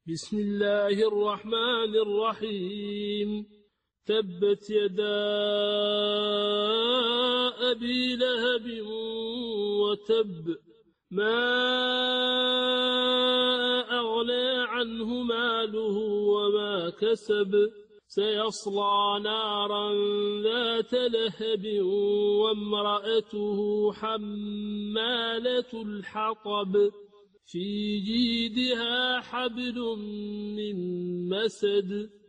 بسم الله الرحمن الرحيم تبت يدا أبي لهب وتب ما أغنى عنه ماله وما كسب سيصلى نارا ذات لهب وامرأته حمالة الحطب في جيدها حبل من مسد